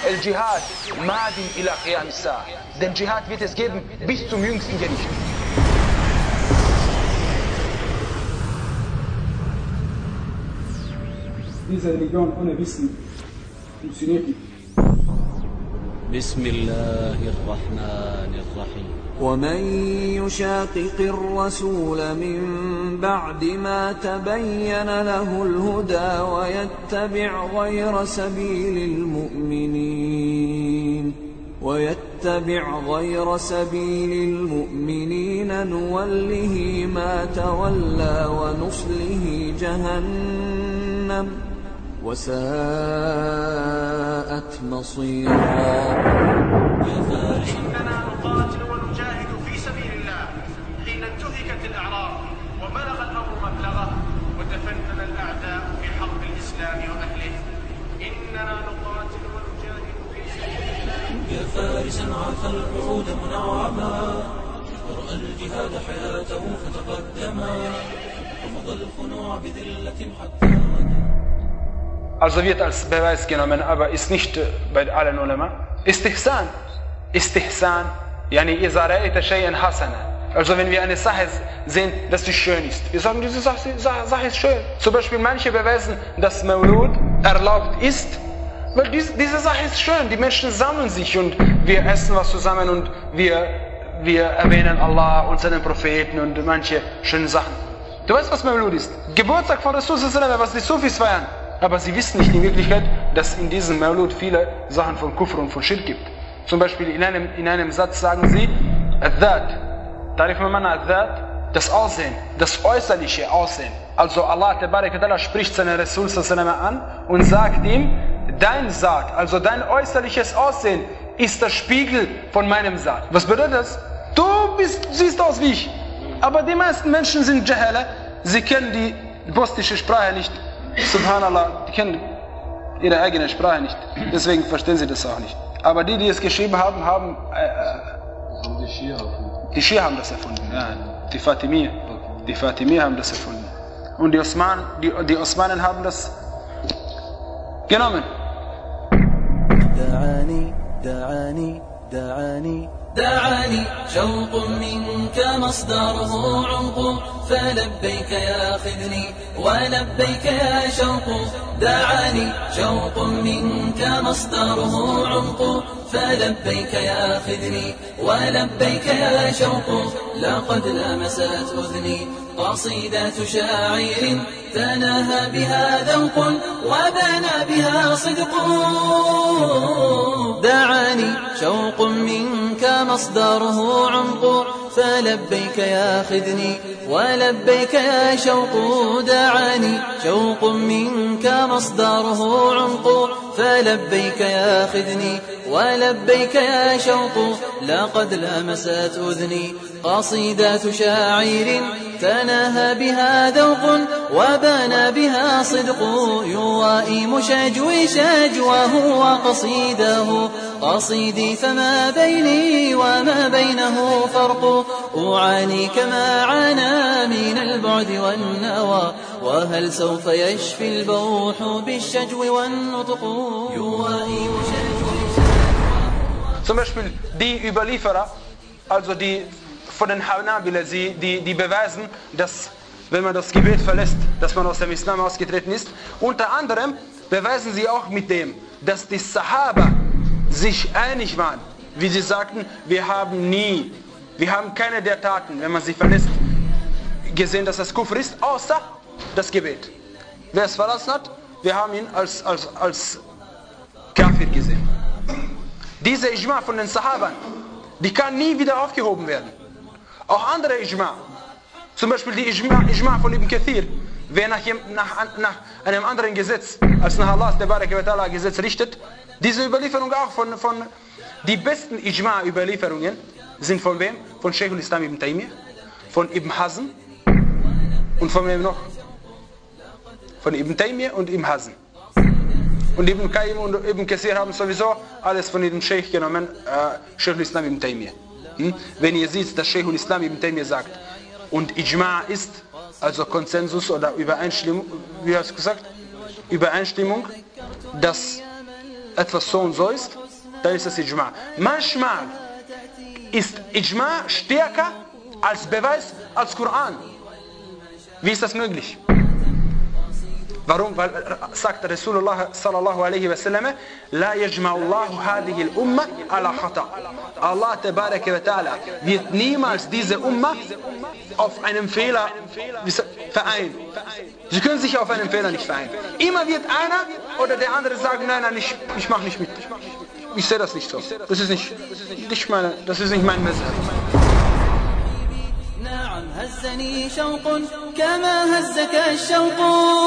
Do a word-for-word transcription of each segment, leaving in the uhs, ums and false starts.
El-Jihad, Madin ila Qiyam as-Sa'a. Den Dschihad wird es geben bis zum jüngsten Gericht. Diese Religion ohne Wissen funktioniert nicht. بسم الله الرحمن الرحيم ومن يشاقق الرسول من بعد ما تبين له الهدى ويتبع غير سبيل المؤمنين ويتبع غير سبيل المؤمنين نوله ما تولى ونصله جهنم وساءت مصيرا. إننا نقاتل ونجاهد في سبيل الله حين انتهكت الأعراض وبلغ الأمر مبلغه وتفنن الأعداء في حرب الإسلام وأهله. إننا نقاتل ونجاهد في سبيل الله. يا فارسا عاث الوعود منعما ورأى الجهاد حياته فتقدما رفض الخنوع بذلة حتى Also wird als Beweis genommen, aber ist nicht bei allen Ulama. Istihsan. Istihsan. Yani iza ra'ayta shay'an hasana. Also wenn wir eine Sache sehen, dass sie schön ist. Wir sagen, diese Sache, Sache ist schön. Zum Beispiel manche beweisen, dass Maulud erlaubt ist, weil dies, diese Sache ist schön. Die Menschen sammeln sich und wir essen was zusammen und wir, wir erwähnen Allah und seinen Propheten und manche schöne Sachen. Du weißt, was Maulud ist? Geburtstag von Rasul sallallahu alaihi wasallam, was die Sufis feiern. Aber sie wissen nicht in Wirklichkeit, dass in diesem Maulud viele Sachen von Kufr und von Schirk gibt. Zum Beispiel in einem, in einem Satz sagen sie, Al-Dhat, Tarif Mamana Al-Dhat, das Aussehen, das äußerliche Aussehen. Also Allah Ta'ala spricht seinen Rasul an und sagt ihm, dein Saat, also dein äußerliches Aussehen ist der Spiegel von meinem Saat. Was bedeutet das? Du bist, siehst aus wie ich. Aber die meisten Menschen sind Jahala, sie kennen die bosnische Sprache nicht. Subhanallah, die kennen ihre eigene Sprache nicht. Deswegen verstehen sie das auch nicht. Aber die, die es geschrieben haben, haben äh, die Schia erfunden. Die Schia haben das erfunden, ja. Die Fatimiyya. Die Fatimiyya haben das erfunden. Und die Osmanen, die, die Osmanen haben das genommen. دعاني دعاني دعاني دعاني شوق منك مصدره عمق فلبيك يا خذني ولبيك يا شوق دعاني شوق منك مصدره عمق فلبيك يا خذني ولبيك يا شوق لقد لمست أذني قصيدة شاعر تناهى بها ذوق وبنى بها صدق دعاني شوق منك مصدره عمق فلبيك يا خذني ولبيك يا شوق دعاني شوق منك مصدره عمق فلبيك يا خذني ولبيك يا شوق لقد لمست أذني قصيدة شاعر تناهى بها ذوق وبنى بها صدق يوائم شجوي شجوه وقصيده قصيدي فما بيني وما بينه فرق أعاني كما عانى من البعد والنوى وهل سوف يشفي البوح بالشجو والنطق يوائم شجوي Zum Beispiel die Überlieferer, also die von den Hanabila, die, die beweisen, dass wenn man das Gebet verlässt, dass man aus dem Islam ausgetreten ist. Unter anderem beweisen sie auch mit dem, dass die Sahaba sich einig waren, wie sie sagten, wir haben nie, wir haben keine der Taten, wenn man sie verlässt, gesehen, dass das Kufr ist, außer das Gebet. Wer es verlassen hat, wir haben ihn als, als, als Kafir gesehen. Diese Ijma von den Sahabern, die kann nie wieder aufgehoben werden. Auch andere Ijma, zum Beispiel die Ijma, Ijma von Ibn Kathir, wer nach, nach, nach einem anderen Gesetz als nach Allahs Ta'ala Gesetz richtet, diese Überlieferung auch von, von die besten Ijma-Überlieferungen sind von wem? Von Shaykh al-Islam Ibn Taymiyyah, von Ibn Hazm und von wem noch? Von Ibn Taymiyyah und Ibn Hazm. Und Ibn Qayyim und Ibn Kathir haben sowieso alles von diesem Sheikh genommen, äh, Shaykh al-Islam Ibn Taymiyyah. Hm? Wenn ihr seht, dass Shaykh al-Islam Ibn Taymiyyah sagt, und Ijma ist, also Konsensus oder Übereinstimmung, wie hast du gesagt? Übereinstimmung, dass etwas so und so ist, dann ist das Ijma. Manchmal ist Ijma stärker als Beweis als Koran. Wie ist das möglich? Warum? Weil sagt Rasulullah sallallahu alaihi wasallam, la yajma'u Allahu hadhihi al-umma ala khata. Allah tabaraka wa ta'ala wird niemals diese Umma auf einem Fehler vereinen. Sie können sich auf einen Fehler nicht vereinen. Immer wird einer oder der andere sagen, nein, nein, ich, ich mache nicht mit. Ich sehe das nicht so. Das ist nicht, nicht meine, das ist nicht mein Messer. نعم هزني شوق كما هزك الشوق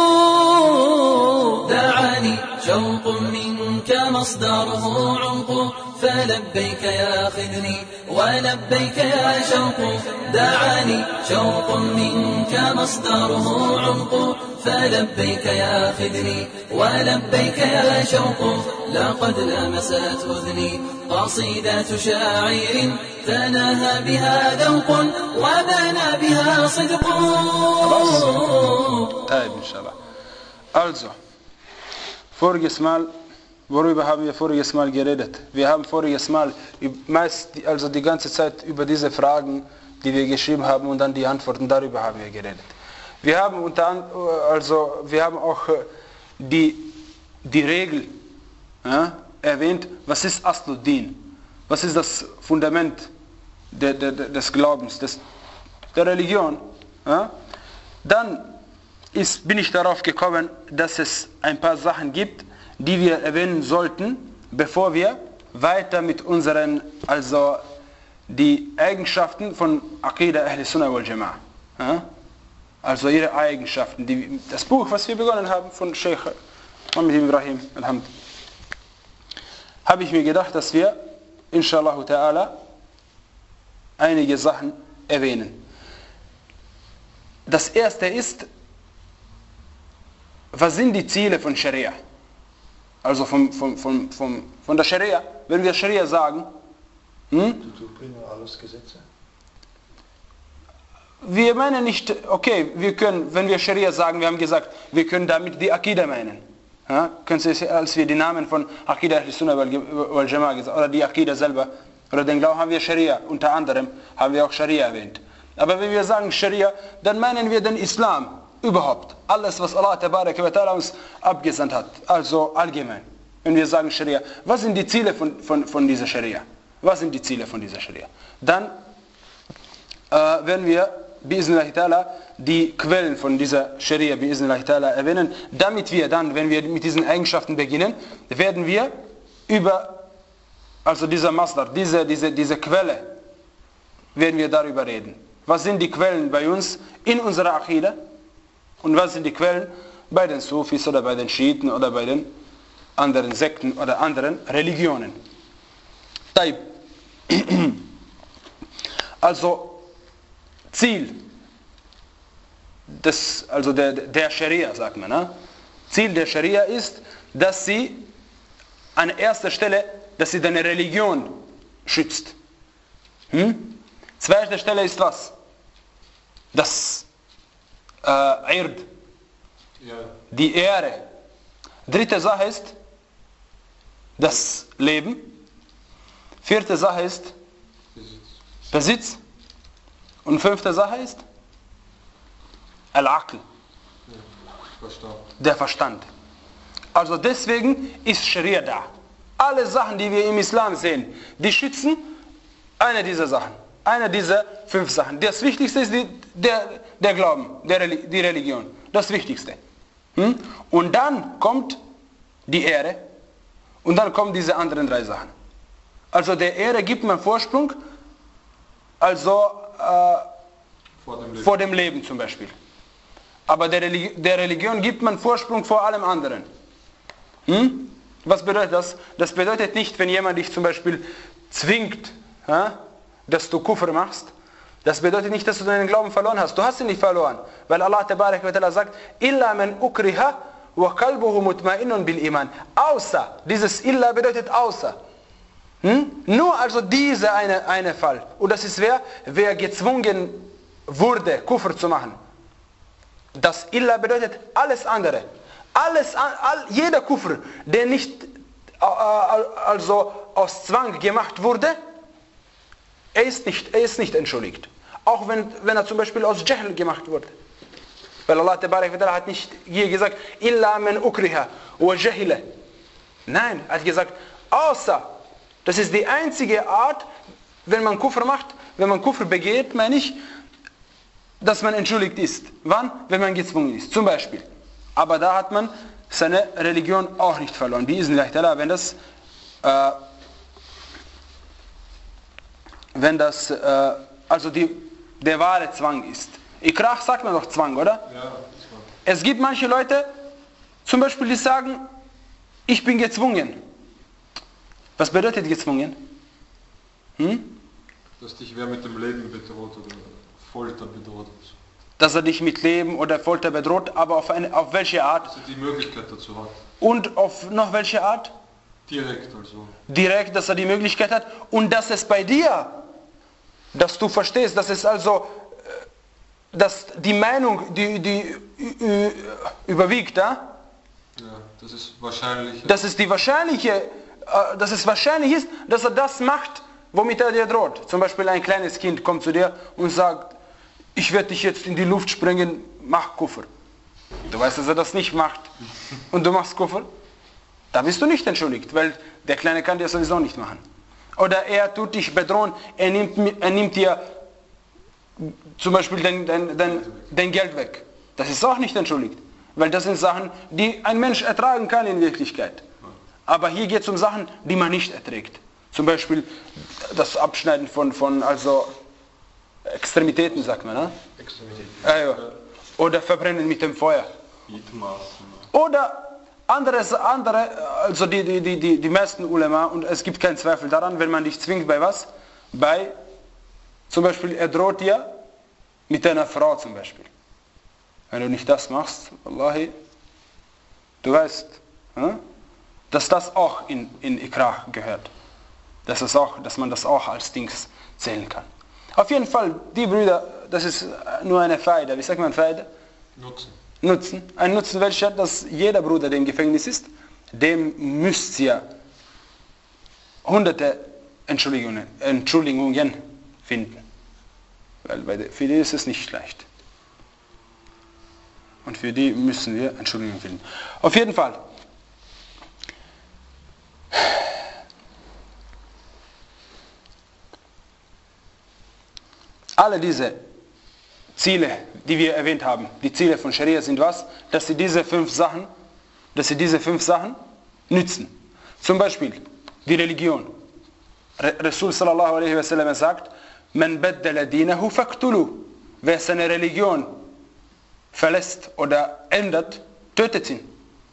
دعاني شوق منك مصدره عمق فلبيك يا خذني ولبيك يا شوق دعاني شوق منك مصدره عمق فلبيك يا خذني ولبيك يا شوق لقد لمست أذني قصيدة شاعر تناهى بها ذوق وبنى بها صدق. طيب inshallah. Also, voriges Mal, worüber haben wir voriges Mal geredet? Wir haben voriges Mal meist, also die ganze Zeit über diese Fragen, die wir geschrieben haben und dann die Antworten, darüber haben wir geredet. Wir haben unter also wir haben auch die, die Regel ja, erwähnt, was ist Asluddin? Was ist das Fundament de, de, de, des Glaubens, des, der Religion? Ja? Dann ist, bin ich darauf gekommen, dass es ein paar Sachen gibt, die wir erwähnen sollten, bevor wir weiter mit unseren, also die Eigenschaften von Aqidah Ahl Sunnah wal Jama'ah. Ja? Also ihre Eigenschaften. Die, das Buch, was wir begonnen haben von Sheikh Muhammad Ibrahim, Alhamd, habe ich mir gedacht, dass wir, inshallah ta'ala, einige Sachen erwähnen. Das erste ist, was sind die Ziele von Scharia? Also vom, vom, vom, vom, von der Scharia. Wenn wir Scharia sagen, hm? alles Gesetze. Wir meinen nicht, okay, wir können, wenn wir Scharia sagen, wir haben gesagt, wir können damit die Aqidah meinen. Ja? Können Sie, als wir die Namen von Aqidah Ahl Sunnah wal Jama'ah gesagt, oder die Aqidah selber, oder den Glauben haben wir Scharia, unter anderem haben wir auch Scharia erwähnt. Aber wenn wir sagen Scharia, dann meinen wir den Islam überhaupt. Alles, was Allah tabaraka wa ta'ala uns abgesandt hat, also allgemein. Wenn wir sagen Scharia, was sind die Ziele von, von, von dieser Scharia? Was sind die Ziele von dieser Scharia? Dann äh, werden wir bi'iznillahi ta'ala die Quellen von dieser Scharia bi'iznillahi ta'ala erwähnen, damit wir dann, wenn wir mit diesen Eigenschaften beginnen, werden wir über, also dieser Masdar, diese, diese, diese Quelle, werden wir darüber reden. Was sind die Quellen bei uns in unserer Aqidah und was sind die Quellen bei den Sufis oder bei den Schiiten oder bei den anderen Sekten oder anderen Religionen. Taib. Also Ziel des, also der, der Scharia, sagt man. Ne? Ziel der Scharia ist, dass sie an erster Stelle, dass sie deine Religion schützt. Hm? Zweite Stelle ist was? Das äh, Ird, ja. Die Ehre. Dritte Sache ist das Leben. Vierte Sache ist Besitz. Besitz. Und fünfte Sache ist Al-Aql, Verstand. Der Verstand. Also deswegen ist Scharia da. Alle Sachen, die wir im Islam sehen, die schützen eine dieser Sachen. Eine dieser fünf Sachen. Das Wichtigste ist die, der, der Glauben, der, die Religion. Das Wichtigste. Hm? Und dann kommt die Ehre und dann kommen diese anderen drei Sachen. Also der Ehre gibt man Vorsprung, also äh, vor, dem vor dem Leben zum Beispiel. Aber der, Religi der Religion gibt man Vorsprung vor allem anderen. Hm? Was bedeutet das? Das bedeutet nicht, wenn jemand dich zum Beispiel zwingt, ja, dass du Kufr machst. Das bedeutet nicht, dass du deinen Glauben verloren hast. Du hast ihn nicht verloren. Weil Allah tabarak wa ta'ala sagt, illa man ukriha wa qalbuhu mutma'innun bil iman. Außer, dieses illa bedeutet außer. Hm? Nur also dieser eine, eine Fall. Und das ist wer? Wer gezwungen wurde, Kufr zu machen. Das illa bedeutet alles andere. Alles, all, jeder Kufr, der nicht also aus Zwang gemacht wurde, er ist nicht, er ist nicht entschuldigt. Auch wenn, wenn er zum Beispiel aus Jahl gemacht wurde. Weil Allah hat nicht hier gesagt, illa man ukriha wa jahila. Nein, er hat gesagt, außer, das ist die einzige Art, wenn man Kufr macht, wenn man Kufr begeht, meine ich, dass man entschuldigt ist. Wann? Wenn man gezwungen ist. Zum Beispiel. Aber da hat man seine Religion auch nicht verloren. Biiznillah, wenn das, äh, wenn das, äh, also die, der wahre Zwang ist. Ikrah sagt man doch Zwang, oder? Ja. Es gibt manche Leute, zum Beispiel, die sagen, ich bin gezwungen. Was bedeutet gezwungen? Hm? Dass dich wer mit dem Leben bedroht oder Folter bedroht. Dass er dich mit Leben oder Folter bedroht, aber auf, eine, auf welche Art? Dass er die Möglichkeit dazu hat. Und auf noch welche Art? Direkt also. Direkt, dass er die Möglichkeit hat und dass es bei dir, dass du verstehst, dass es also, dass die Meinung, die, die überwiegt, ja? Ja, das ist wahrscheinlich. Dass es die wahrscheinliche, dass es wahrscheinlich ist, dass er das macht, womit er dir droht. Zum Beispiel ein kleines Kind kommt zu dir und sagt, ich werde dich jetzt in die Luft sprengen, mach Kufr. Du weißt, dass er das nicht macht und du machst Kufr. Da bist du nicht entschuldigt, weil der Kleine kann dir sowieso nicht machen. Oder er tut dich bedrohen, er nimmt, er nimmt dir zum Beispiel dein, dein, dein, dein Geld weg. Das ist auch nicht entschuldigt. Weil das sind Sachen, die ein Mensch ertragen kann in Wirklichkeit. Aber hier geht es um Sachen, die man nicht erträgt. Zum Beispiel das Abschneiden von, von also Extremitäten, sagt man. Ne? Extremitäten. Ja, ja. Oder Verbrennen mit dem Feuer. Oder andere, andere also die, die, die, die meisten Ulema, und es gibt keinen Zweifel daran, wenn man dich zwingt bei was? Bei, zum Beispiel, er droht dir mit deiner Frau zum Beispiel. Wenn du nicht das machst, Wallahi, du weißt, ja, dass das auch in, in Ikrah gehört. Dass, es auch, dass man das auch als Dings zählen kann. Auf jeden Fall, die Brüder, das ist nur eine Faida. Wie sagt man Faida? Nutzen. Nutzen. Ein Nutzen, welcher, dass jeder Bruder, der im Gefängnis ist, dem müsst ihr hunderte Entschuldigungen, Entschuldigungen finden. Weil für die ist es nicht leicht. Und für die müssen wir Entschuldigungen finden. Auf jeden Fall. Alle diese Ziele, die wir erwähnt haben, die Ziele von Scharia sind was? Dass sie diese fünf Sachen, dass sie diese fünf Sachen nützen. Zum Beispiel die Religion. Rasul sallallahu alaihi wasallam sagt, man baddala dinahu faqtulu. Wer seine Religion verlässt oder ändert, tötet ihn.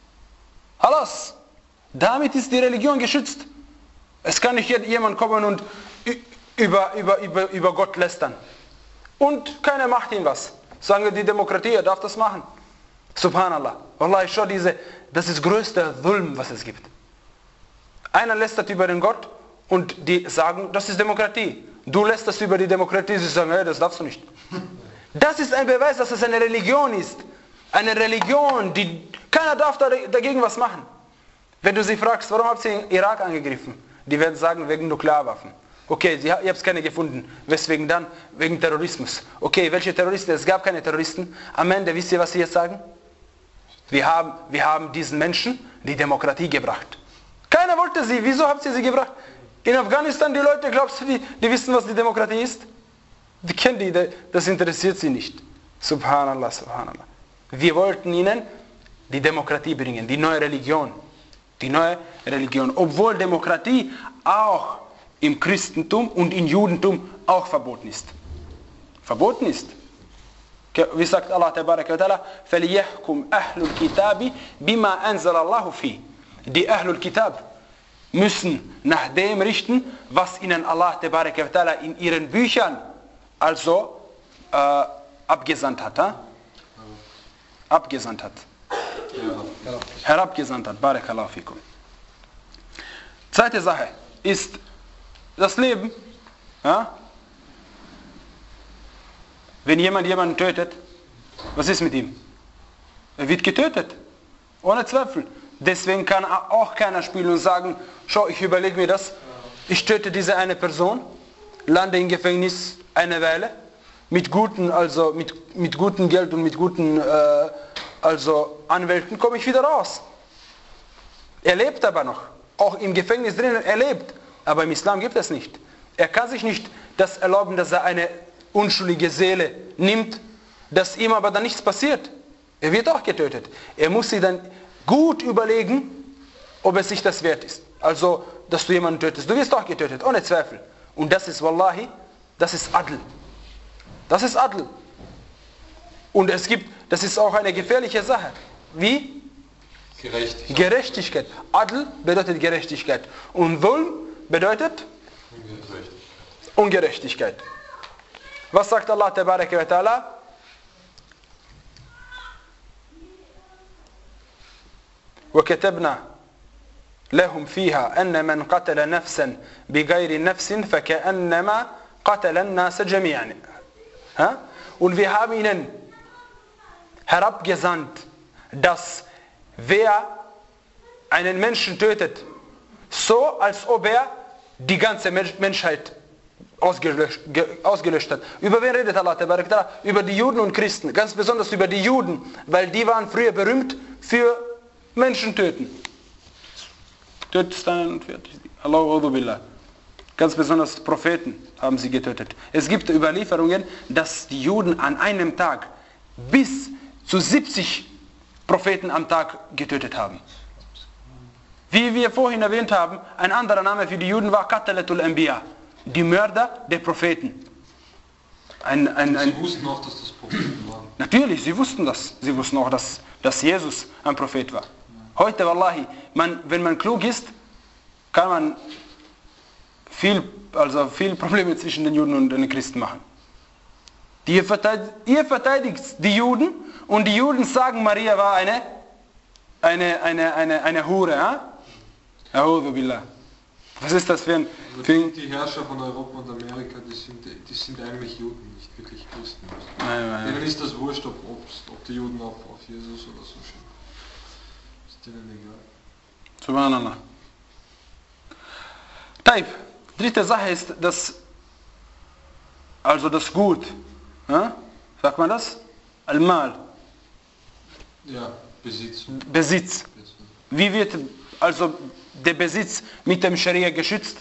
Halas. Damit ist die Religion geschützt. Es kann nicht jemand kommen und über, über, über, über Gott lästern. Und keiner macht ihm was. Sagen wir, die Demokratie, er darf das machen. Subhanallah. Wallahi, schau diese, das ist größte Dhulm, was es gibt. Einer lästert über den Gott und die sagen, das ist Demokratie. Du lästerst über die Demokratie, sie sagen, hey, das darfst du nicht. Das ist ein Beweis, dass es eine Religion ist. Eine Religion, die keiner darf dagegen was machen. Wenn du sie fragst, warum habt ihr den Irak angegriffen? Die werden sagen, wegen Nuklearwaffen. Okay, ihr habt keine gefunden. Weswegen dann? Wegen Terrorismus. Okay, welche Terroristen? Es gab keine Terroristen. Am Ende, wisst ihr, was sie jetzt sagen? Wir haben, wir haben diesen Menschen die Demokratie gebracht. Keiner wollte sie. Wieso habt ihr sie gebracht? In Afghanistan, die Leute, glaubst du, die, die wissen, was die Demokratie ist? Die kennen die, das interessiert sie nicht. Subhanallah, subhanallah. Wir wollten ihnen die Demokratie bringen, die neue Religion. Die neue Religion. Obwohl Demokratie auch im Christentum und im Judentum auch verboten ist. Verboten ist. Wie sagt Allah Tabaraka wa Ta'ala, فَلْيَحْكُمْ أَهْلُ الْكِتَابِ بِمَا أَنزَلَ اللَّهُ فِيهِ. Die Ahlul Kitab müssen nach dem richten, was ihnen Allah Tabaraka wa Ta'ala in ihren Büchern also äh, abgesandt hat. Ha? Abgesandt hat. Ja. Herabgesandt hat. Barakallahu fikum. Zweite Sache ist das Leben. Ja? Wenn jemand jemanden tötet, was ist mit ihm? Er wird getötet. Ohne Zweifel. Deswegen kann auch keiner spielen und sagen, schau, ich überlege mir das, ich töte diese eine Person, lande im Gefängnis eine Weile, mit guten, also mit, mit gutem Geld und mit guten äh, also Anwälten komme ich wieder raus. Er lebt aber noch, auch im Gefängnis drinnen, er lebt, aber im Islam gibt es nicht. Er kann sich nicht das erlauben, dass er eine unschuldige Seele nimmt, dass ihm aber dann nichts passiert. Er wird auch getötet. Er muss sich dann gut überlegen, ob es sich das wert ist. Also, dass du jemanden tötest. Du wirst auch getötet, ohne Zweifel. Und das ist, Wallahi, das ist Adl. Das ist Adl. Und es gibt, das ist auch eine gefährliche Sache. Wie? Gerechtigkeit. Gerechtigkeit. Adl bedeutet Gerechtigkeit. Und Dhulm bedeutet? Ungerechtigkeit. Ungerechtigkeit. Was sagt Allah Tabaraka wa Ta'ala? وكتبنا لهم فيها أن من قتل نفسا بغير نفس فكأنما قتل الناس جميعا. Und wir haben ihnen herabgesandt, dass wer einen Menschen tötet, so als ob er die ganze Menschheit ausgelöscht, ausgelöscht hat. Über wen redet Allah? Über die Juden und Christen, ganz besonders über die Juden, weil die waren früher berühmt für Menschen töten. Tötest einen und fertig. Allahu billah. Ganz besonders Propheten haben sie getötet. Es gibt Überlieferungen, dass die Juden an einem Tag bis zu siebzig Propheten am Tag getötet haben. Wie wir vorhin erwähnt haben, ein anderer Name für die Juden war Qatalatul Anbiya, die Mörder der Propheten. Ein, ein, ein, sie wussten auch, dass das Propheten waren. Natürlich, sie wussten das. Sie wussten auch, dass, dass Jesus ein Prophet war. Heute, Wallahi, man, wenn man klug ist, kann man viel, also viel Probleme zwischen den Juden und den Christen machen. Ihr verteidigt, ihr verteidigt die Juden und die Juden sagen, Maria war eine, eine, eine, eine, eine Hure. Ja? A'udhu billah. Was ist das für ein... Für ein die Herrscher von Europa und Amerika, die sind, die sind eigentlich Juden, nicht wirklich Christen. Nein, nein, Denen ist das wurscht, ob, ob die Juden auf, auf Jesus oder so schimpfen. Ist denen egal. Subhanallah. Taib. Dritte Sache ist, dass also das Gut, ja? Sagt man das? Al-Mal. Ja, Besitz. Besitz. Wie wird also der Besitz mit dem Scharia geschützt?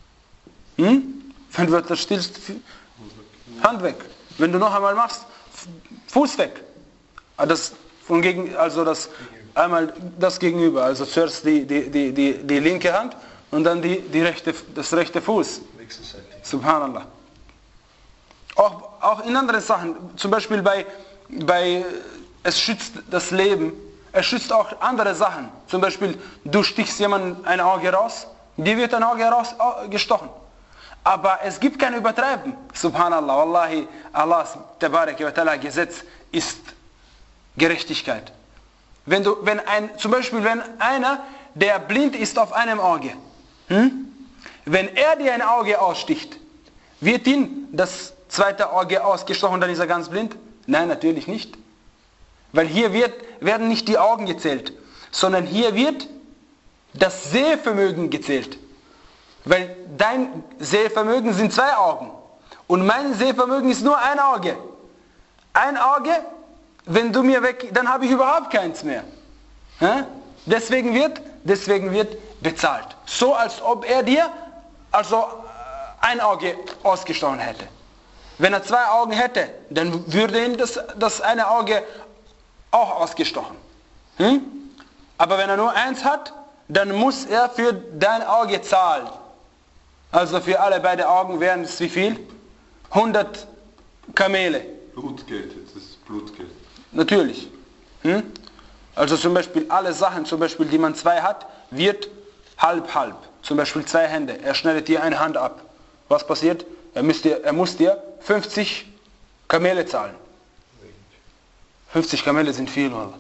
Hm? Wenn du etwas stillst, Hand weg. Wenn du noch einmal machst, Fuß weg. Das von gegen, also das einmal das Gegenüber. Also zuerst die, die, die, die, die linke Hand und dann die, die rechte, das rechte Fuß. Subhanallah. Auch, auch in anderen Sachen, zum Beispiel bei, bei, es schützt das Leben, es schützt auch andere Sachen. Zum Beispiel, du stichst jemandem ein Auge raus, dir wird ein Auge rausgestochen. Aber es gibt kein Übertreiben. Subhanallah, Wallahi, Allahs Tabaraka wa Ta'ala Gesetz ist Gerechtigkeit. Wenn du, wenn ein, zum Beispiel, wenn einer, der blind ist auf einem Auge, hm? wenn er dir ein Auge aussticht, wird ihm das zweite Auge ausgestochen, dann ist er ganz blind? Nein, natürlich nicht. Weil hier wird, werden nicht die Augen gezählt, sondern hier wird das Sehvermögen gezählt. Weil dein Sehvermögen sind zwei Augen und mein Sehvermögen ist nur ein Auge. Ein Auge, wenn du mir weg, dann habe ich überhaupt keins mehr. Deswegen wird, deswegen wird bezahlt. So als ob er dir also ein Auge ausgestochen hätte. Wenn er zwei Augen hätte, dann würde ihm das, das eine Auge auch ausgestochen. Hm? Aber wenn er nur eins hat, dann muss er für dein Auge zahlen. Also für alle beide Augen wären es wie viel? hundert Kamele. Blutgeld, jetzt ist Blutgeld. Natürlich. Hm? Also zum Beispiel alle Sachen, zum Beispiel, die man zwei hat, wird halb halb. Zum Beispiel zwei Hände. Er schneidet dir eine Hand ab. Was passiert? Er, müsst dir, er muss dir fünfzig Kamele zahlen. fünfzig Kamele sind viel, oder?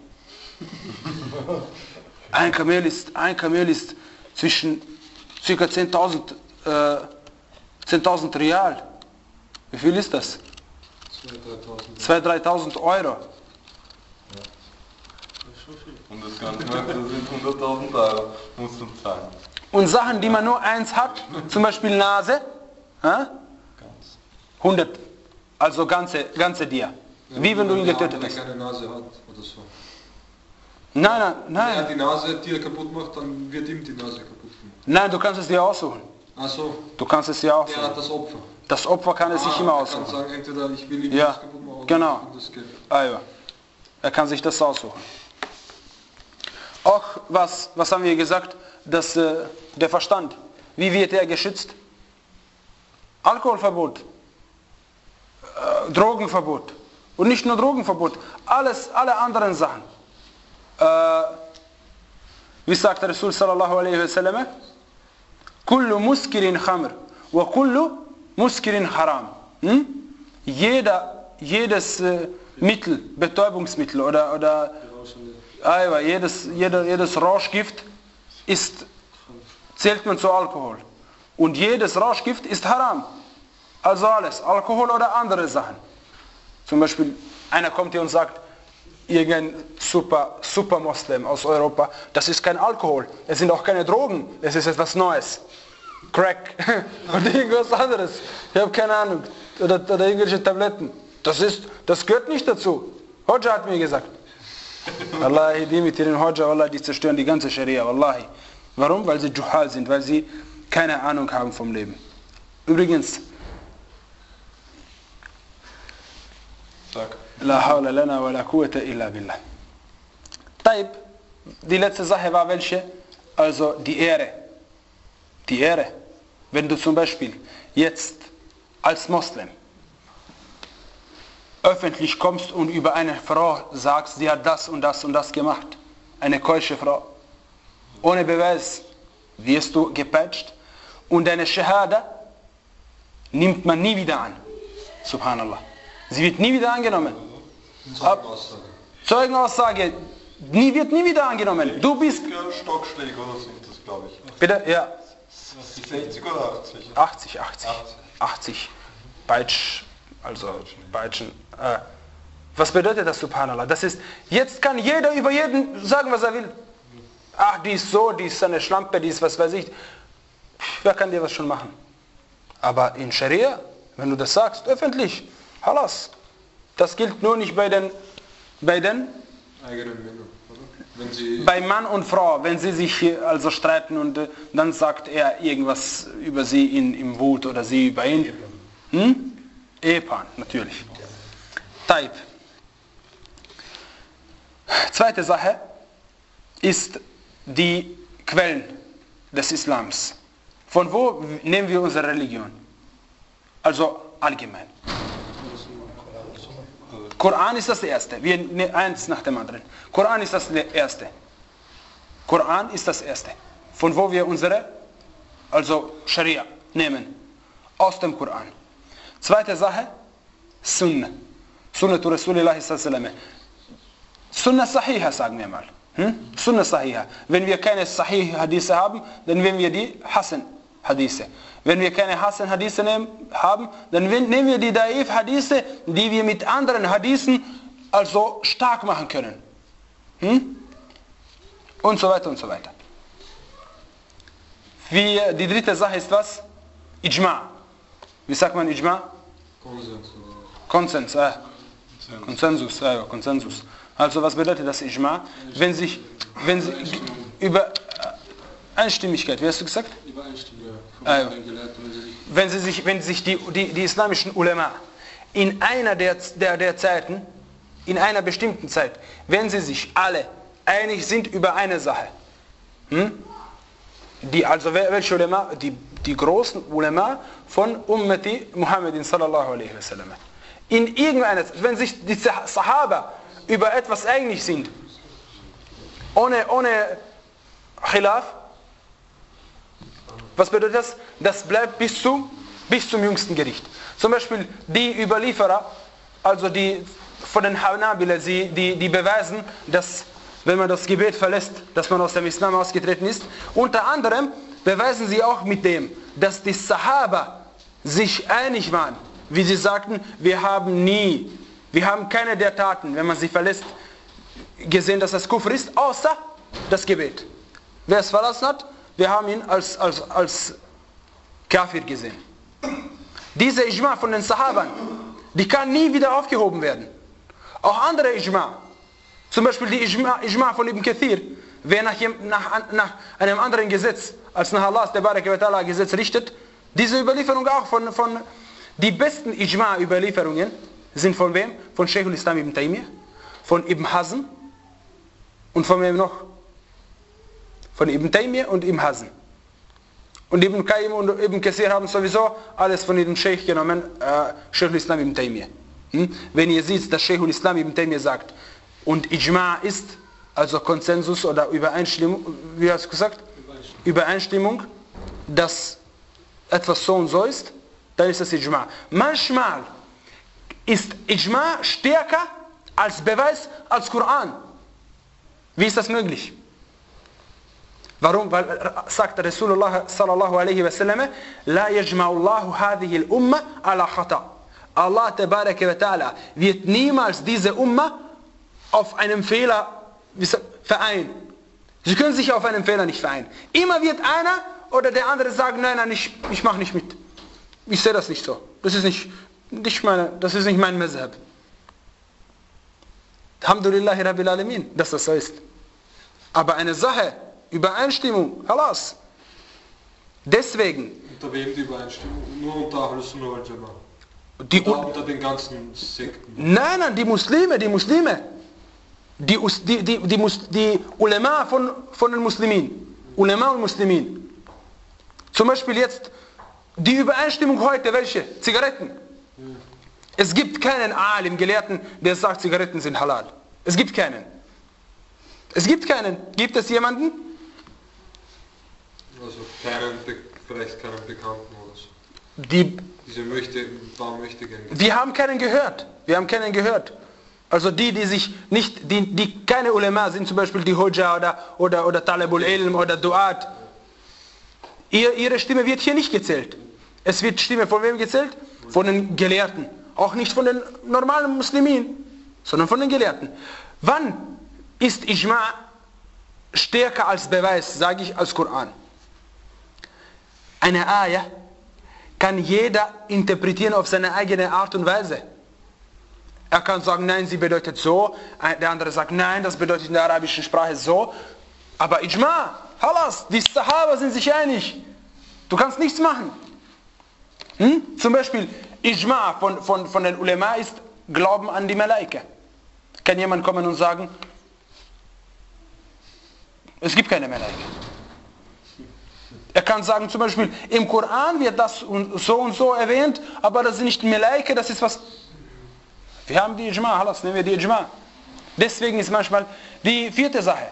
Ein Kamel ist, ein Kamel ist zwischen ca. zehntausend äh, zehntausend Real. Wie viel ist das? zweitausend, dreitausend Euro. Und das Ganze sind hunderttausend Euro, musst du zahlen. Und Sachen, die man nur eins hat, zum Beispiel Nase, äh? hundert, also ganze, ganze Dir. Ja, wie wenn du ihn der getötet andere hast. keine Nase hat oder so. Nein, nein, Wenn er nein. die Nase dir kaputt macht, dann wird ihm die Nase kaputt gemacht. Nein, du kannst es dir aussuchen. Ach so, Du kannst es dir der aussuchen. hat das Opfer. Das Opfer kann es sich Ah, immer er kann aussuchen. sagen, entweder ich will ihm Ja, das kaputt machen oder genau. ich will das Geld. Ah, ja. Er kann sich das aussuchen. Auch was, was haben wir gesagt? Dass, äh, der Verstand. Wie wird er geschützt? Alkoholverbot, äh, Drogenverbot. Und nicht nur Drogenverbot, alles, alle anderen Sachen. Äh, wie sagt der Rasul sallallahu alaihi wasallam? Kullu muskirin khamr wa kullu muskirin haram. Hm? Jeder, jedes äh, Mittel, Betäubungsmittel oder, oder äh, jedes, jeder, jedes Rauschgift ist, zählt man zu Alkohol. Und jedes Rauschgift ist haram. Also alles, Alkohol oder andere Sachen. Zum Beispiel, einer kommt hier und sagt, irgendein super, super Moslem aus Europa, das ist kein Alkohol, es sind auch keine Drogen, es ist etwas Neues. Crack und irgendwas anderes. Ich habe keine Ahnung. Oder, oder irgendwelche Tabletten. Das ist, das gehört nicht dazu. Hodja hat mir gesagt. Wallahi, die mit ihren Hodja, Wallahi, die zerstören die ganze Scharia, Wallahi. Warum? Weil sie Juhal sind, weil sie keine Ahnung haben vom Leben. Übrigens, Sag. La hawla lana wa la quwwata illa billah. Taib, die letzte Sache war welche? Also die Ehre. Die Ehre. Wenn du zum Beispiel jetzt als Moslem öffentlich kommst und über eine Frau sagst, sie hat das und das und das gemacht, eine keusche Frau, ohne Beweis wirst du gepeitscht und deine Shahada nimmt man nie wieder an. Subhanallah. Sie wird nie wieder angenommen. Zeugenaussage. Zeugenaussage nie, wird nie wieder angenommen. Du bist... Stockschläge oder sind das, glaube ich. Bitte? Ja. sechzig oder achtzig? achtzig, achtzig. achtzig. Peitsch, also Peitschen. Äh, was bedeutet das, Subhanallah? Das ist, jetzt kann jeder über jeden sagen, was er will. Ach, die ist so, die ist eine Schlampe, die ist was weiß ich. Wer kann dir was schon machen? Aber in Scharia, wenn du das sagst, öffentlich, halas. Das gilt nur nicht bei den, bei den Eigenen Männern, oder? Wenn sie bei Mann und Frau, wenn sie sich also streiten und äh, dann sagt er irgendwas über sie in, im Wut oder sie über ihn. Hm? Ehepaar, natürlich. Taib. Zweite Sache ist die Quellen des Islams. Von wo nehmen wir unsere Religion? Also allgemein. Koran ist das erste. Wir nehmen eins nach dem anderen. Koran ist das erste. Koran ist das erste. Von wo wir unsere, also Scharia, nehmen. Aus dem Koran. Zweite Sache, Sunnah. Sunnah Rasulillahi sallallahu alaihi wasallam. Sunnah Sahiha, sagen wir mal. Hm? Sunnah Sahiha. Wenn wir keine Sahih Hadithe haben, dann nehmen wir die Hasan Hadithe. Wenn wir keine Hasan Hadithe nehmen, haben, dann nehmen wir die Daif Hadithe, die wir mit anderen Hadithen also stark machen können. Hm? Und so weiter und so weiter. Wie, die dritte Sache ist was? Ijma. Wie sagt man Ijma? Konsens. Konsens, äh. Konsensus, äh, Konsensus. Also was bedeutet das Ijma? Wenn sich, wenn sie über äh, Einstimmigkeit, wie hast du gesagt? Übereinstimmung. Äh, wenn sie sich, wenn sich die, die, die islamischen Ulema in einer der, der, der Zeiten, in einer bestimmten Zeit, wenn sie sich alle einig sind über eine Sache, hm? die, also welche Ulema? Die, die großen Ulema von Ummati Muhammadin sallallahu alaihi wasallam. In irgendeiner Zeit, wenn sich die Sahaba über etwas einig sind, ohne, ohne Khilaf, was bedeutet das? Das bleibt bis, zu, bis zum jüngsten Gericht. Zum Beispiel die Überlieferer, also die von den Hanabila, die, die, die beweisen, dass wenn man das Gebet verlässt, dass man aus dem Islam ausgetreten ist. Unter anderem beweisen sie auch mit dem, dass die Sahaba sich einig waren, wie sie sagten, wir haben nie, wir haben keine der Taten, wenn man sie verlässt, gesehen, dass das Kufr ist, außer das Gebet. Wer es verlassen hat, wir haben ihn als, als, als Kafir gesehen. Diese Ijma von den Sahabern, die kann nie wieder aufgehoben werden. Auch andere Ijma, zum Beispiel die Ijma, Ijma von Ibn Kathir, wer nach, nach, nach einem anderen Gesetz als nach Allahs Tabaraka wa Ta'ala Gesetz richtet, diese Überlieferung auch von, von die besten Ijma-Überlieferungen sind von wem? Von Shaykh al-Islam ibn Taymiyyah, von Ibn Hazm und von wem noch? Von Ibn Taymiyyah und Ibn Hazm. Und Ibn Qayyim und Ibn Kathir haben sowieso alles von diesem Sheikh genommen, äh, Shaykh al-Islam ibn Taymiyyah. Hm? Wenn ihr seht, dass Shaykh al-Islam ibn Taymiyyah sagt, und Ijma ist, also Konsensus oder Übereinstimmung, wie hast du gesagt? Übereinstimmung. Übereinstimmung, dass etwas so und so ist, dann ist das Ijma. Manchmal ist Ijma stärker als Beweis als Koran. Wie ist das möglich? Warum? Weil sagt Rasulullah sallallahu alaihi wasallam, la yajma'u Allahu hadhihi al-umma ala khata. Allah tabaraka wa ta'ala wird niemals diese Umma auf einem Fehler vereinen. Sie können sich auf einen Fehler nicht vereinen. Immer wird einer oder der andere sagen, nein, nein, ich, ich mache nicht mit. Ich sehe das nicht so. Das ist nicht, nicht meine, das ist nicht mein Mazhab. Alhamdulillahi Rabbil Alamin, dass das so ist. Aber eine Sache, Übereinstimmung, Halas. Deswegen. Unter wem die Übereinstimmung? Nur unter Ahl-Sunnah wal Jamaah. Die Oder unter den ganzen Sekten? Nein, nein, die Muslime, die Muslime. Die, die, die, die, die Ulema von, von den Muslimin. Ulema und Muslimin. Zum Beispiel jetzt die Übereinstimmung heute, welche? Zigaretten. Ja. Es gibt keinen Alim, Gelehrten, der sagt, Zigaretten sind halal. Es gibt keinen. Es gibt keinen. Gibt es jemanden? Also keinen, vielleicht keinen Bekannten oder so. Die, Diese möchte, war möchte gerne. Wir haben keinen gehört. Wir haben keinen gehört. Also die, die sich nicht, die, die keine Ulema sind, zum Beispiel die Hoja oder, oder, oder Talibul Ilm oder Duat. Ihr, ihre Stimme wird hier nicht gezählt. Es wird Stimme von wem gezählt? Von den Gelehrten. Auch nicht von den normalen Muslimen, sondern von den Gelehrten. Wann ist Ijma stärker als Beweis, sage ich, als Koran? Eine Ayah kann jeder interpretieren auf seine eigene Art und Weise. Er kann sagen, nein, sie bedeutet so. Der andere sagt, nein, das bedeutet in der arabischen Sprache so. Aber Ijma, Halas, die Sahaba sind sich einig. Du kannst nichts machen. Hm? Zum Beispiel, Ijma von, von, von den Ulema ist Glauben an die Malaika. Kann jemand kommen und sagen, es gibt keine Malaika. Er kann sagen, zum Beispiel, im Koran wird das und so und so erwähnt, aber das sind nicht Malaika, das ist was... Wir haben die Ijma, Halas, nehmen wir die Ijma. Deswegen ist manchmal die vierte Sache.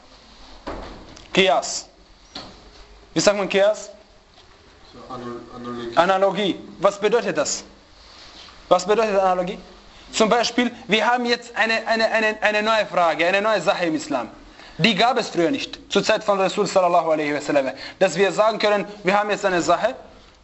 Qiyas. Wie sagt man Qiyas? So, Analogie. Analogie. Was bedeutet das? Was bedeutet Analogie? Zum Beispiel, wir haben jetzt eine, eine, eine, eine neue Frage, eine neue Sache im Islam. Die gab es früher nicht, zur Zeit von Rasul sallallahu alaihi wasallam. Dass wir sagen können, wir haben jetzt eine Sache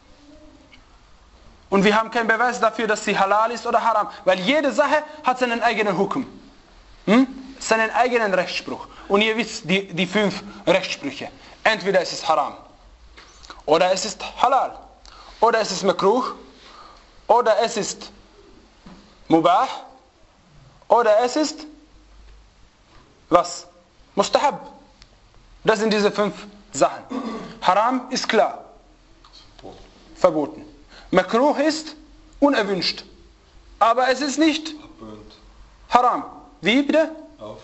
und wir haben keinen Beweis dafür, dass sie halal ist oder haram. Weil jede Sache hat seinen eigenen Hukum. Hm? Seinen eigenen Rechtsspruch. Und ihr wisst die, die fünf Rechtssprüche. Entweder es ist haram, oder es ist halal, oder es ist makruh, oder es ist mubah, oder es ist was? Mustahab. Das sind diese fünf Sachen. Haram ist klar. Verboten. Makruh ist unerwünscht. Aber es ist nicht haram. Wie bitte? Auf.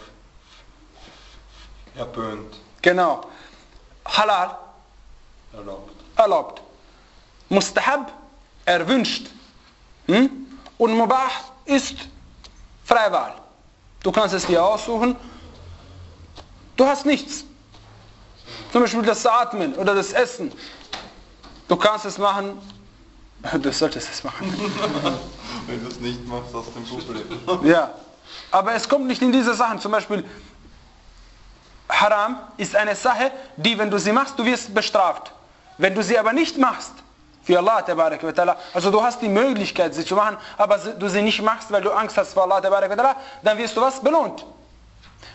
Erböhnt. Genau. Halal. Erlaubt. Erlaubt. Mustahab. Erwünscht. Hm? Und Mubah ist Freiwahl. Du kannst es dir aussuchen. Du hast nichts. Zum Beispiel das Atmen oder das Essen. Du kannst es machen. Du solltest es machen. Wenn du es nicht machst, hast du ein Problem. Ja. Aber es kommt nicht in diese Sachen. Zum Beispiel Haram ist eine Sache, die, wenn du sie machst, du wirst bestraft. Wenn du sie aber nicht machst, für Allah, tabarak wa ta'ala, also du hast die Möglichkeit, sie zu machen, aber du sie nicht machst, weil du Angst hast vor Allah, tabarak wa ta'ala, dann wirst du was? Belohnt.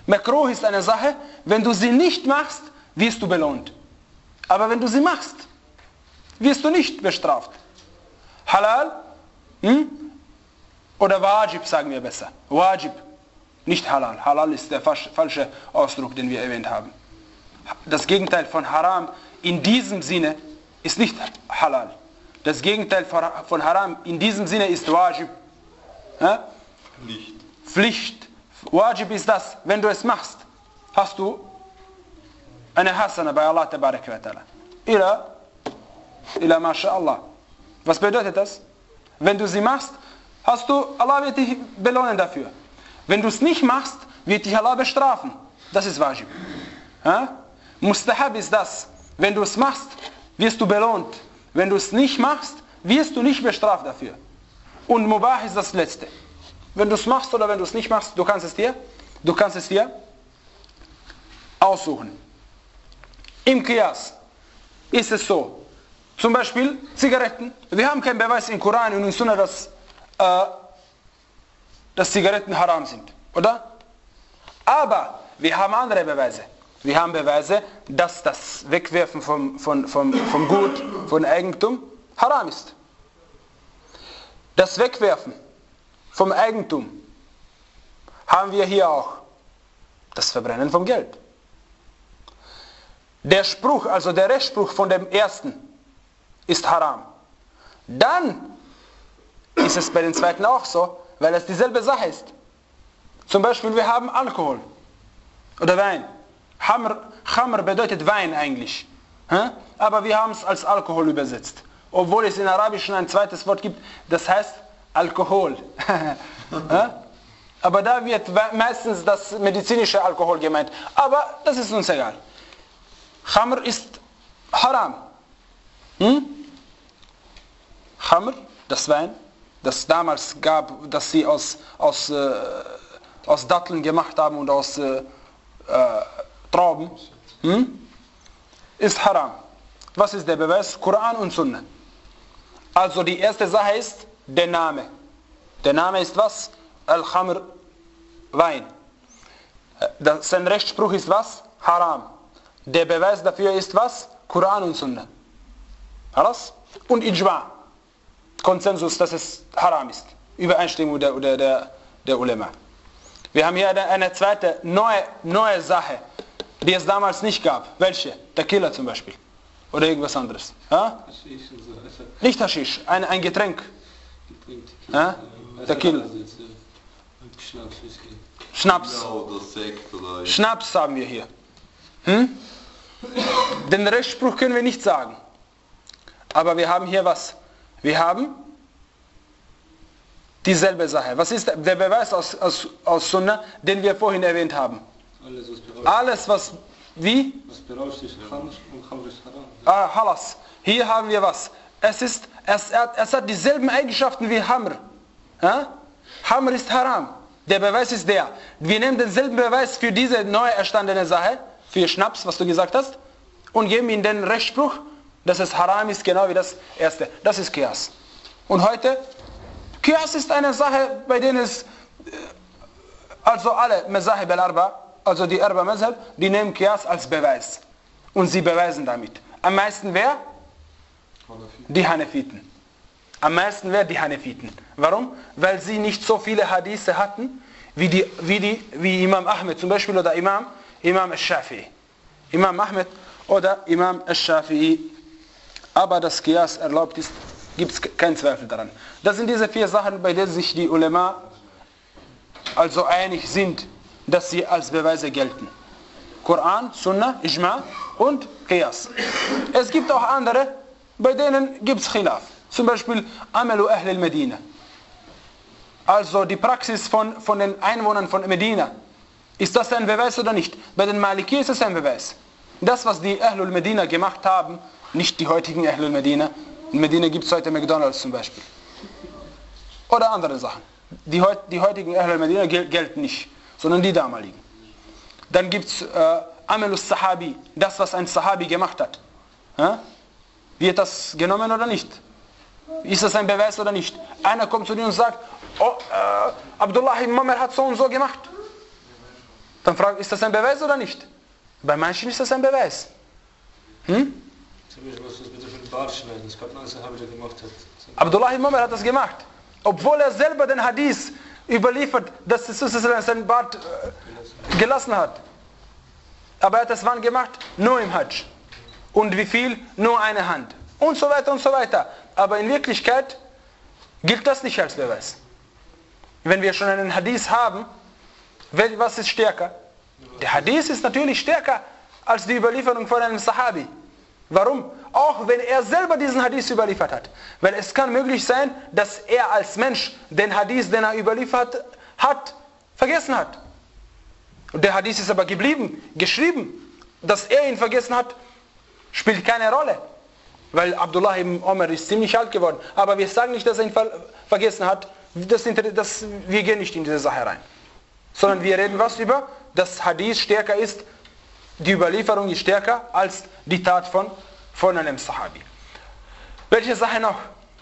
Makruh ist eine Sache, wenn du sie nicht machst, wirst du belohnt. Aber wenn du sie machst, wirst du nicht bestraft. Halal, hm? Oder Wajib sagen wir besser. Wajib, nicht Halal. Halal ist der falsche Ausdruck, den wir erwähnt haben. Das Gegenteil von Haram in diesem Sinne ist nicht Halal. Das Gegenteil von Haram in diesem Sinne ist Wajib. Ja? Pflicht. Pflicht. Wajib ist das, wenn du es machst, hast du eine Hasana bei Allah Tabarak wa Ta'ala. Ila, ila MashaAllah. Was bedeutet das? Wenn du sie machst, hast du, Allah wird dich belohnen dafür. Wenn du es nicht machst, wird dich Allah bestrafen. Das ist Wajib. Ja? Mustahab ist das. Wenn du es machst, wirst du belohnt. Wenn du es nicht machst, wirst du nicht bestraft dafür. Und Mubah ist das Letzte. Wenn du es machst oder wenn du es nicht machst, du kannst es dir, du kannst es dir aussuchen. Im Qiyas ist es so, zum Beispiel Zigaretten. Wir haben keinen Beweis im Koran und in Sunna, dass, äh, dass Zigaretten haram sind, oder? Aber wir haben andere Beweise. Wir haben Beweise, dass das Wegwerfen vom, vom, vom, vom Gut, von Eigentum haram ist. Das Wegwerfen vom Eigentum haben wir hier auch. Das Verbrennen vom Geld. Der Spruch, also der Rechtsspruch von dem ersten ist haram. Dann ist es bei den zweiten auch so, weil es dieselbe Sache ist. Zum Beispiel, wir haben Alkohol oder Wein. Khamr, Khamr bedeutet Wein eigentlich. Aber wir haben es als Alkohol übersetzt. Obwohl es in Arabischen ein zweites Wort gibt, das heißt Alkohol. Aber da wird meistens das medizinische Alkohol gemeint. Aber das ist uns egal. Khamr ist haram. Hm? Khamr, das Wein, das damals gab, das sie aus, aus, äh, aus Datteln gemacht haben und aus äh, äh, Trauben, hm? ist haram. Was ist der Beweis? Koran und Sunna. Also die erste Sache ist der Name. Der Name ist was? Al-Khamr, Wein. Das, sein Rechtsspruch ist was? Haram. Der Beweis dafür ist was? Koran und Sunna. Alles? Und Ijma. Konsensus, dass es haram ist. Übereinstimmung der, der, der, der Ulema. Wir haben hier eine, eine zweite, neue, neue Sache, die es damals nicht gab. Welche? Tequila zum Beispiel. Oder irgendwas anderes. Ja? Nicht Haschisch, ein, ein Getränk. Ja? Tequila. Schnaps. Schnaps haben wir hier. Hm? Den Rechtsspruch können wir nicht sagen. Aber wir haben hier was? Wir haben dieselbe Sache. Was ist der Beweis aus, aus, aus Sunna, den wir vorhin erwähnt haben? Alles, was berauscht. Alles, was, wie? Was berauscht ist, Khamr und Khamr ist haram. Ah, Halas. Hier haben wir was. Es, ist, es, es hat dieselben Eigenschaften wie Hamr. Ja? Hamr ist haram. Der Beweis ist der. Wir nehmen denselben Beweis für diese neu erstandene Sache, für Schnaps, was du gesagt hast, und geben ihm den Rechtsspruch, dass es haram ist, genau wie das erste. Das ist Qiyas. Und heute, Qiyas ist eine Sache, bei denen es, also alle Mazahib al-Arba, also die Arba Mazhab, die nehmen Qiyas als Beweis. Und sie beweisen damit. Am meisten wer? Die Hanefiten. Am meisten wer? Die Hanefiten. Warum? Weil sie nicht so viele Hadithe hatten, wie, die, wie, die, wie Imam Ahmed zum Beispiel oder Imam, Imam al-Shafi'i. Imam Ahmed oder Imam al-Shafi'i. Aber dass Qiyas erlaubt ist, gibt es keinen Zweifel daran. Das sind diese vier Sachen, bei denen sich die Ulema also einig sind, dass sie als Beweise gelten. Koran, Sunna, Ijma und Qiyas. Es gibt auch andere, bei denen gibt es Khilaf. Zum Beispiel Amalu Ahl al-Medina. Also die Praxis von, von den Einwohnern von Medina. Ist das ein Beweis oder nicht? Bei den Maliki ist es ein Beweis. Das, was die Ahlul Medina gemacht haben, nicht die heutigen Ahlul Medina. In Medina gibt es heute McDonalds zum Beispiel. Oder andere Sachen. Die, die heutigen Ahlul Medina gel gelten nicht, sondern die damaligen. Dann gibt es äh, Amalus Sahabi, das, was ein Sahabi gemacht hat. Ja? Wird das genommen oder nicht? Ist das ein Beweis oder nicht? Einer kommt zu dir und sagt, oh, äh, Abdullah ibn Umar hat so und so gemacht. Dann frage ich, ist das ein Beweis oder nicht? Bei manchen ist das ein Beweis. Hm? Abdullah ibn Umar hat das gemacht. Obwohl er selber den Hadith überliefert, dass Jesus seinen Bart äh, gelassen hat. Aber er hat das wann gemacht? Nur im Hajj. Und wie viel? Nur eine Hand. Und so weiter und so weiter. Aber in Wirklichkeit gilt das nicht als Beweis. Wenn wir schon einen Hadith haben, was ist stärker? Der Hadith ist natürlich stärker als die Überlieferung von einem Sahabi. Warum? Auch wenn er selber diesen Hadith überliefert hat. Weil es kann möglich sein, dass er als Mensch den Hadith, den er überliefert hat, vergessen hat. Und der Hadith ist aber geblieben, geschrieben. Dass er ihn vergessen hat, spielt keine Rolle. Weil Abdullah ibn Umar ist ziemlich alt geworden. Aber wir sagen nicht, dass er ihn ver vergessen hat. Das, das, wir gehen nicht in diese Sache rein. Sondern wir reden was über, dass Hadith stärker ist, die Überlieferung ist stärker als die Tat von, von einem Sahabi. Welche Sache noch?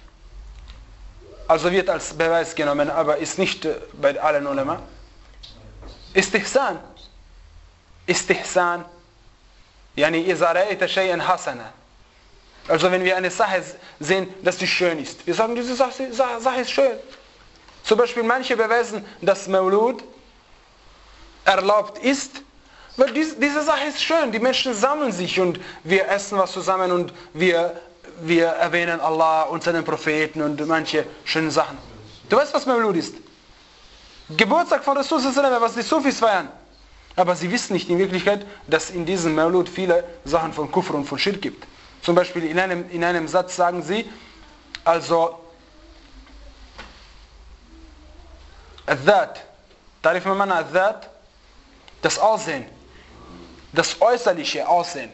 Also wird als Beweis genommen, aber ist nicht äh, bei allen Ulema. Istihsan. Istihsan. Yani iza ra'ayta shay'an hasana. Also wenn wir eine Sache sehen, dass sie schön ist. Wir sagen, diese Sache, Sache ist schön. Zum Beispiel manche beweisen, dass Maulud erlaubt ist, weil dies, diese Sache ist schön. Die Menschen sammeln sich und wir essen was zusammen und wir, wir erwähnen Allah und seinen Propheten und manche schöne Sachen. Du weißt, was Maulud ist? Geburtstag von Rasul, was die Sufis feiern. Aber sie wissen nicht in Wirklichkeit, dass in diesem Maulud viele Sachen von Kufr und von Schirk gibt. Zum Beispiel in einem, in einem Satz sagen sie, also Adhat, Tarif man Adhat, das Aussehen, das äußerliche Aussehen.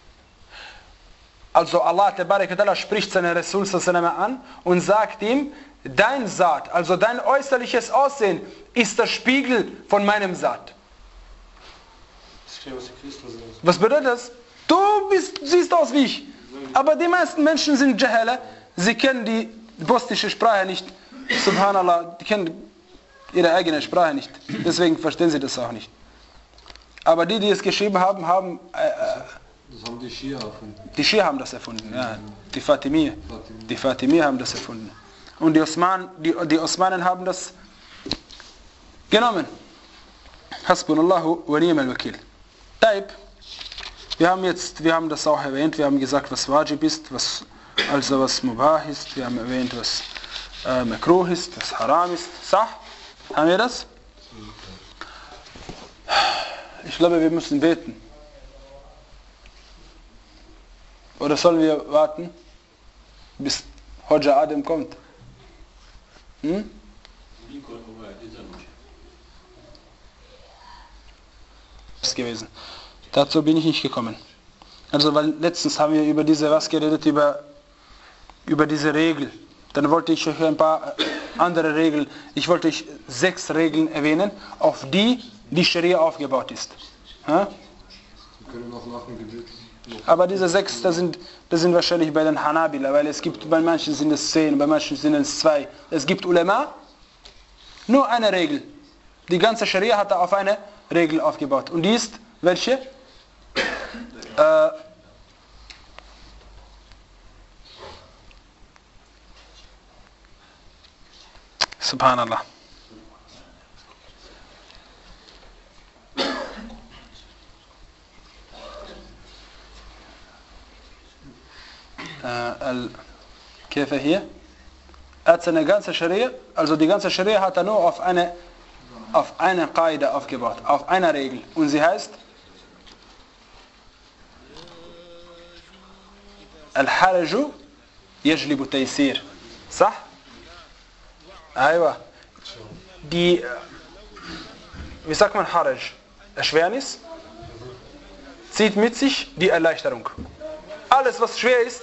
Also Allah Ta'ala spricht seinen Rasul an und sagt ihm, dein Saat, also dein äußerliches Aussehen ist der Spiegel von meinem Saat. Was bedeutet das? Du bist, siehst aus wie ich. Aber die meisten Menschen sind Jahala. Sie kennen die bosnische Sprache nicht. Subhanallah, die kennen ihre eigene Sprache nicht. Deswegen verstehen sie das auch nicht. Aber die, die es geschrieben haben, haben... Äh, das haben die Schia erfunden. Die Schia haben das erfunden, ja. Die Fatimiyya. Die Fatimiyya haben das erfunden. Und die, Osman, die, die Osmanen haben das genommen. Hasbunallahu wa ni'mal wakil. Taib. Wir haben jetzt, wir haben das auch erwähnt, wir haben gesagt, was Wajib ist, was, also was Mubah ist, wir haben erwähnt, was äh, Makruh ist, was Haram ist. Sah? Haben wir das? Ich glaube, wir müssen beten. Oder sollen wir warten, bis Hoja Adam kommt? Hm? Das ist gewesen. Dazu bin ich nicht gekommen. Also, weil letztens haben wir über diese was geredet, über, über diese Regel. Dann wollte ich euch ein paar andere Regeln, ich wollte euch sechs Regeln erwähnen, auf die die Scharia aufgebaut ist. Ja? Wir können auch nach dem Gebet. Aber diese sechs, das sind, das sind wahrscheinlich bei den Hanabila, weil es gibt, bei manchen sind es zehn, bei manchen sind es zwei. Es gibt Ulema, nur eine Regel. Die ganze Scharia hat auf eine Regel aufgebaut. Und die ist, welche? Äh, Subhanallah. Käfer hier. Er hat seine ganze Scharia, also die ganze Scharia hat er nur auf eine, auf eine Qaida aufgebaut, auf einer Regel. Und sie heißt Al-Haraju yajlibu Taysir. Sah? Aywa. Die, wie sagt man Haraj? Erschwernis zieht mit sich die Erleichterung. Alles, was schwer ist,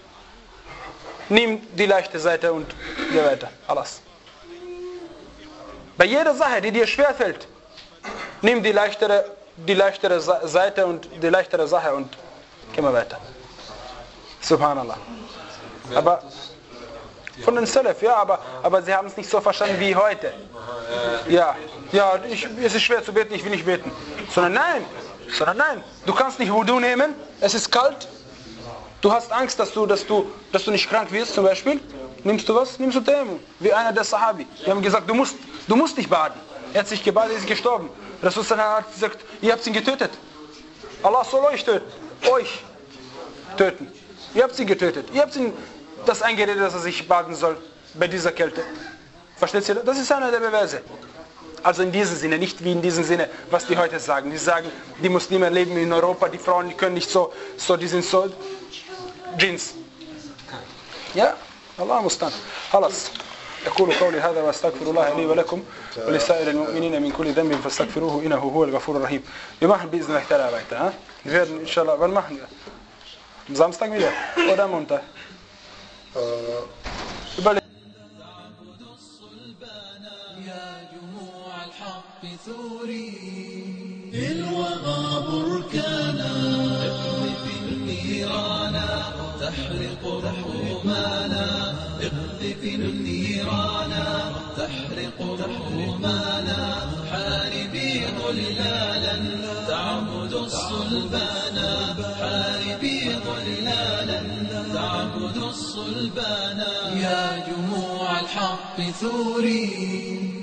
nimm die leichte Seite und geh weiter. Alles. Bei jeder Sache, die dir schwerfällt, nimm die leichtere, die leichtere Seite und die leichtere Sache und geh mal weiter. Subhanallah. Aber Von den Salaf, ja, aber, aber sie haben es nicht so verstanden wie heute. Ja, ja, ich, es ist schwer zu beten, ich will nicht beten. Sondern nein, sondern nein, du kannst nicht Wudu nehmen, es ist kalt, du hast Angst, dass du, dass du, dass du nicht krank wirst zum Beispiel. Nimmst du was? Nimmst du Tayammum. Wie einer der Sahabi. Die haben gesagt, du musst, du musst nicht baden. Er hat sich gebadet, ist gestorben. Rasul hat gesagt, ihr habt ihn getötet. Allah soll euch töten. Euch töten. Ihr habt ihn getötet. Ihr habt ihn das eingeredet, dass er sich baden soll bei dieser Kälte. Versteht ihr? Das ist einer der Beweise. Also in diesem Sinne, nicht wie in diesem Sinne, was die heute sagen. Die sagen, die Muslime leben in Europa, die Frauen, die können nicht so, so die sind so Jeans. Ja, Allah mustan. خلاص. أقول قولي هذا وأستغفر الله لي ولكم ولسائر المؤمنين من كل ذنب فاستغفروه إنه هو الغفور الرحيم. Wir machen بإذن الله تعالى weiter. Wir werden inshallah, wann machen wir? Am Samstag wieder oder am Montag? Überlegen. تحرق رحومانا اقذف النيران تحرق رحومانا حاربي ظلالا تعبد الصلبانا حاربي ظلالا تعبد الصلبانا يا جموع الحق ثوري